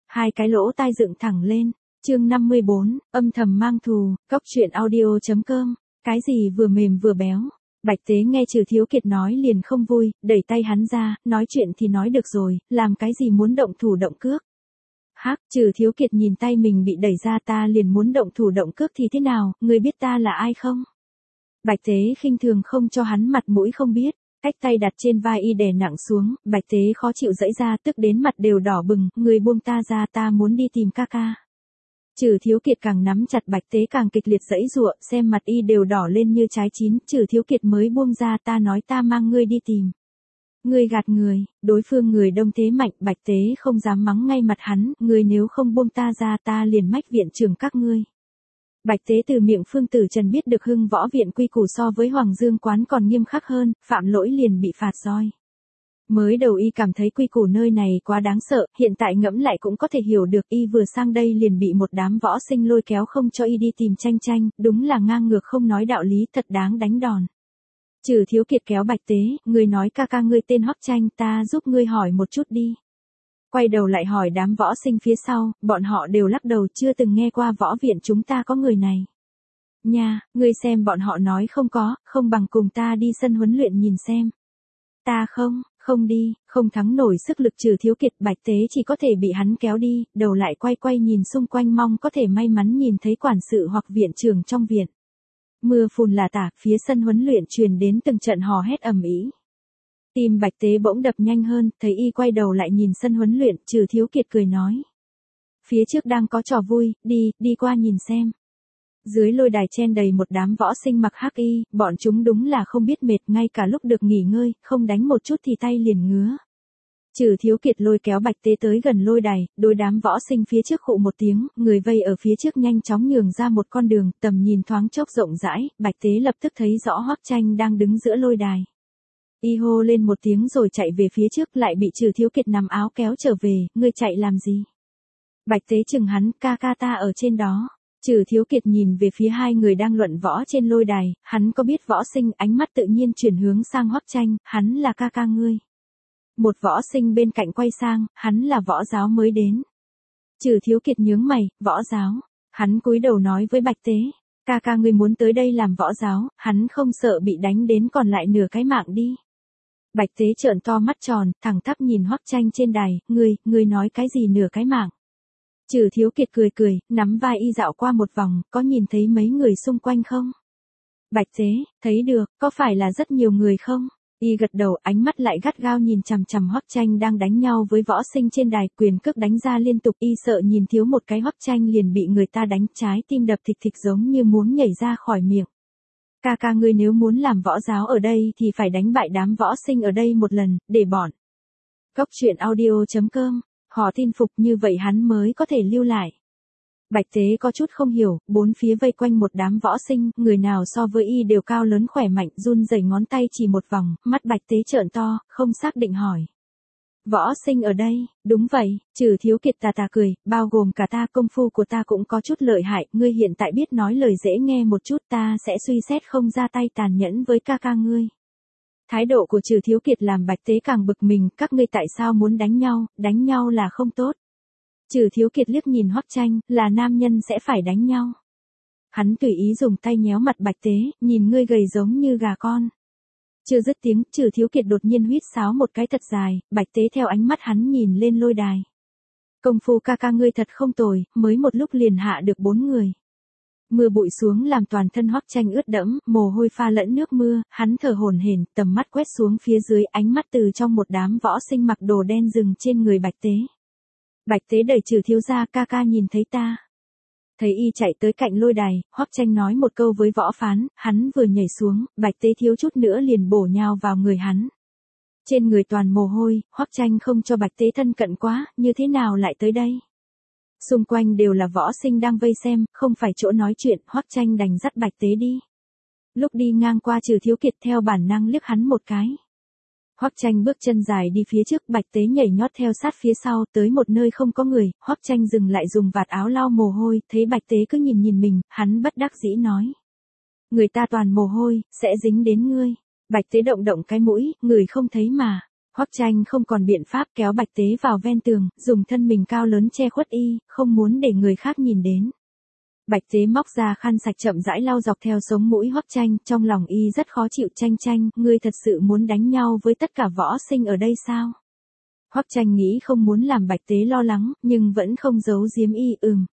Hai cái lỗ tai dựng thẳng lên. Chương 54, âm thầm mang thù, Cóc truyện audio.com. Cái gì vừa mềm vừa béo? Bạch Tế nghe Trừ Thiếu Kiệt nói liền không vui, đẩy tay hắn ra, nói chuyện thì nói được rồi, làm cái gì muốn động thủ động cước? Hắc, Trừ Thiếu Kiệt nhìn tay mình bị đẩy ra, ta liền muốn động thủ động cước thì thế nào, ngươi biết ta là ai không? Bạch Tế khinh thường không cho hắn mặt mũi không biết, tách tay đặt trên vai y đè nặng xuống, Bạch Tế khó chịu giãy ra, tức đến mặt đều đỏ bừng, ngươi buông ta ra, ta muốn đi tìm ca ca. Trừ Thiếu Kiệt càng nắm chặt Bạch Tế càng kịch liệt giãy giụa, xem mặt y đều đỏ lên như trái chín, Trừ Thiếu Kiệt mới buông ra, ta nói ta mang ngươi đi tìm. Ngươi gạt người, đối phương người đông thế mạnh, Bạch Tế không dám mắng ngay mặt hắn, ngươi nếu không buông ta ra ta liền mách viện trưởng các ngươi. Bạch Tế từ miệng Phương Tử Trần biết được Hưng Võ viện quy củ so với Hoàng Dương quán còn nghiêm khắc hơn, phạm lỗi liền bị phạt roi. Mới đầu y cảm thấy quy củ nơi này quá đáng sợ, hiện tại ngẫm lại cũng có thể hiểu được, y vừa sang đây liền bị một đám võ sinh lôi kéo không cho y đi tìm tranh, đúng là ngang ngược không nói đạo lý, thật đáng đánh đòn. Trừ Thiếu Kiệt kéo Bạch Tế, ngươi nói ca ca ngươi tên Hoắc Tranh, ta giúp ngươi hỏi một chút đi. Quay đầu lại hỏi đám võ sinh phía sau, bọn họ đều lắc đầu, chưa từng nghe qua võ viện chúng ta có người này. Nha, ngươi xem bọn họ nói không có, không bằng cùng ta đi sân huấn luyện nhìn xem. Ta không đi, không thắng nổi sức lực Trừ Thiếu Kiệt, Bạch Tế chỉ có thể bị hắn kéo đi, đầu lại quay nhìn xung quanh mong có thể may mắn nhìn thấy quản sự hoặc viện trưởng trong viện. Mưa phùn là tả, phía sân huấn luyện truyền đến từng trận hò hét ầm ĩ. Tim Bạch Tế bỗng đập nhanh hơn, thấy y quay đầu lại nhìn sân huấn luyện, Trừ Thiếu Kiệt cười nói. Phía trước đang có trò vui, đi qua nhìn xem. Dưới lôi đài chen đầy một đám võ sinh mặc hắc y, bọn chúng đúng là không biết mệt, ngay cả lúc được nghỉ ngơi, không đánh một chút thì tay liền ngứa. Trừ Thiếu Kiệt lôi kéo Bạch Tế tới gần lôi đài, đôi đám võ sinh phía trước khụ một tiếng, người vây ở phía trước nhanh chóng nhường ra một con đường, tầm nhìn thoáng chốc rộng rãi, Bạch Tế lập tức thấy rõ Hoắc Tranh đang đứng giữa lôi đài. Y hô lên một tiếng rồi chạy về phía trước, lại bị Trừ Thiếu Kiệt nắm áo kéo trở về, ngươi chạy làm gì? Bạch Tế chừng hắn, ca ca ta ở trên đó. Trừ Thiếu Kiệt nhìn về phía hai người đang luận võ trên lôi đài, hắn có biết võ sinh, ánh mắt tự nhiên chuyển hướng sang Hoắc Tranh, hắn là ca ca ngươi. Một võ sinh bên cạnh quay sang, hắn là võ giáo mới đến. Trừ Thiếu Kiệt nhướng mày, võ giáo. Hắn cúi đầu nói với Bạch Tế, ca ca ngươi muốn tới đây làm võ giáo, hắn không sợ bị đánh đến còn lại nửa cái mạng đi. Bạch Tế trợn to mắt tròn, thẳng thắp nhìn Hoắc Tranh trên đài, ngươi nói cái gì nửa cái mạng? Trừ Thiếu Kiệt cười, nắm vai y dạo qua một vòng, có nhìn thấy mấy người xung quanh không? Bạch Tế, thấy được, có phải là rất nhiều người không? Y gật đầu, ánh mắt lại gắt gao nhìn chằm chằm Hoắc Tranh đang đánh nhau với võ sinh trên đài, quyền cước đánh ra liên tục, y sợ nhìn thiếu một cái Hoắc Tranh liền bị người ta đánh, trái tim đập thịch thịch giống như muốn nhảy ra khỏi miệng. Ca ca ngươi nếu muốn làm võ giáo ở đây thì phải đánh bại đám võ sinh ở đây một lần, để bọn. Cóc truyện audio.com, họ tin phục, như vậy hắn mới có thể lưu lại. Bạch Tế có chút không hiểu, bốn phía vây quanh một đám võ sinh, người nào so với y đều cao lớn khỏe mạnh, run rẩy ngón tay chỉ một vòng, mắt Bạch Tế trợn to, không xác định hỏi. Võ sinh ở đây, đúng vậy, Trừ Thiếu Kiệt tà cười, bao gồm cả ta, công phu của ta cũng có chút lợi hại, ngươi hiện tại biết nói lời dễ nghe một chút, ta sẽ suy xét không ra tay tàn nhẫn với ca ca ngươi. Thái độ của Trừ Thiếu Kiệt làm Bạch Tế càng bực mình, các ngươi tại sao muốn đánh nhau là không tốt. Trừ Thiếu Kiệt liếc nhìn Hoắc Tranh, là nam nhân sẽ phải đánh nhau. Hắn tùy ý dùng tay nhéo mặt Bạch Tế, nhìn ngươi gầy giống như gà con. Chưa dứt tiếng, Trừ Thiếu Kiệt đột nhiên huýt sáo một cái thật dài, Bạch Tế theo ánh mắt hắn nhìn lên lôi đài. Công phu ca ca ngươi thật không tồi, mới một lúc liền hạ được 4 người. Mưa bụi xuống làm toàn thân Hoắc Tranh ướt đẫm, mồ hôi pha lẫn nước mưa, hắn thở hổn hển, tầm mắt quét xuống phía dưới, ánh mắt từ trong một đám võ sinh mặc đồ đen dừng trên người Bạch Tế. Bạch Tế đẩy Trừ thiếu gia, ca ca nhìn thấy ta. Thấy y chạy tới cạnh lôi đài, Hoắc Tranh nói một câu với võ phán, hắn vừa nhảy xuống, Bạch Tế thiếu chút nữa liền bổ nhào vào người hắn. Trên người toàn mồ hôi, Hoắc Tranh không cho Bạch Tế thân cận quá, như thế nào lại tới đây? Xung quanh đều là võ sinh đang vây xem, không phải chỗ nói chuyện, Hoắc Tranh đành dắt Bạch Tế đi. Lúc đi ngang qua Trừ Thiếu Kiệt theo bản năng liếc hắn một cái. Hoắc Tranh bước chân dài đi phía trước, Bạch Tế nhảy nhót theo sát phía sau, tới một nơi không có người, Hoắc Tranh dừng lại dùng vạt áo lau mồ hôi, thấy Bạch Tế cứ nhìn mình, hắn bất đắc dĩ nói. Người ta toàn mồ hôi, sẽ dính đến ngươi. Bạch Tế động cái mũi, người không thấy mà. Hoắc Tranh không còn biện pháp kéo Bạch Tế vào ven tường, dùng thân mình cao lớn che khuất y, không muốn để người khác nhìn đến. Bạch Tế móc ra khăn sạch chậm rãi lau dọc theo sống mũi Hoắc Tranh, trong lòng y rất khó chịu. Tranh, ngươi thật sự muốn đánh nhau với tất cả võ sinh ở đây sao? Hoắc Tranh nghĩ không muốn làm Bạch Tế lo lắng, nhưng vẫn không giấu giếm y.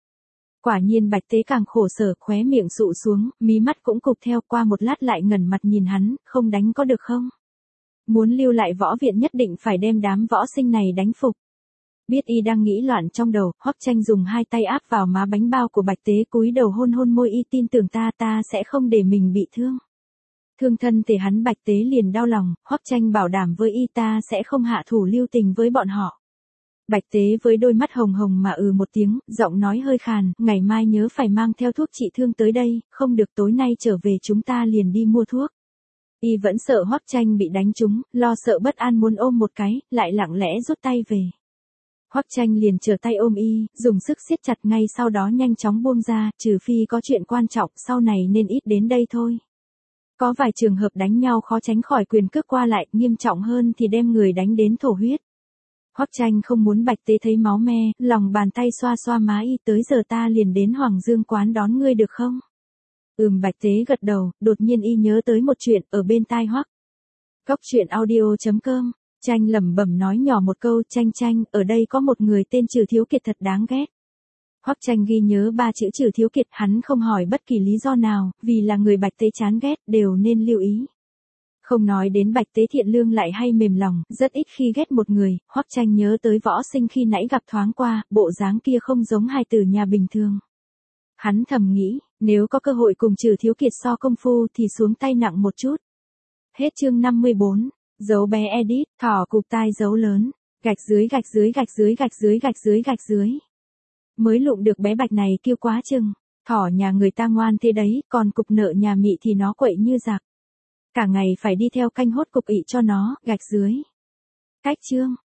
Quả nhiên Bạch Tế càng khổ sở, khóe miệng sụ xuống, mí mắt cũng cụp theo, qua một lát lại ngẩng mặt nhìn hắn, không đánh có được không? Muốn lưu lại võ viện nhất định phải đem đám võ sinh này đánh phục. Biết y đang nghĩ loạn trong đầu, Hoắc Tranh dùng hai tay áp vào má bánh bao của Bạch Tế, cúi đầu hôn hôn môi y. Tin tưởng ta sẽ không để mình bị thương. Thương thân thể hắn. Bạch Tế liền đau lòng, Hoắc Tranh bảo đảm với y ta sẽ không hạ thủ lưu tình với bọn họ. Bạch Tế với đôi mắt hồng hồng mà một tiếng, giọng nói hơi khàn, ngày mai nhớ phải mang theo thuốc trị thương tới đây, không được tối nay trở về chúng ta liền đi mua thuốc. Y vẫn sợ Hoắc Tranh bị đánh trúng, lo sợ bất an muốn ôm một cái, lại lặng lẽ rút tay về. Hoắc Tranh liền trở tay ôm y, dùng sức siết chặt, ngay sau đó nhanh chóng buông ra, trừ phi có chuyện quan trọng, sau này nên ít đến đây thôi. Có vài trường hợp đánh nhau khó tránh khỏi quyền cước qua lại, nghiêm trọng hơn thì đem người đánh đến thổ huyết. Hoắc Tranh không muốn Bạch Tế thấy máu me, lòng bàn tay xoa xoa má y. Tới giờ ta liền đến Hoàng Dương quán đón ngươi được không? Bạch Tế gật đầu, đột nhiên y nhớ tới một chuyện, ở bên tai Hoắc. Góc truyện audio.com, Tranh lẩm bẩm nói nhỏ một câu. Tranh, ở đây có một người tên Trừ Thiếu Kiệt thật đáng ghét. Hoắc Tranh ghi nhớ ba chữ Trừ Thiếu Kiệt, hắn không hỏi bất kỳ lý do nào, vì là người Bạch Tế chán ghét, đều nên lưu ý. Không nói đến Bạch Tế thiện lương lại hay mềm lòng, rất ít khi ghét một người. Hoắc Tranh nhớ tới võ sinh khi nãy gặp thoáng qua, bộ dáng kia không giống hài tử nhà bình thường. Hắn thầm nghĩ, nếu có cơ hội cùng Trừ Thiếu Kiệt so công phu thì xuống tay nặng một chút. Hết chương 54, dấu bé edit, thỏ cụp tai dấu lớn, gạch dưới. Mới lụm được bé Bạch này kêu quá chừng, thỏ nhà người ta ngoan thế đấy, còn cục nợ nhà Mị thì nó quậy như giặc. Cả ngày phải đi theo canh hốt cục ị cho nó, gạch dưới. Cách chương.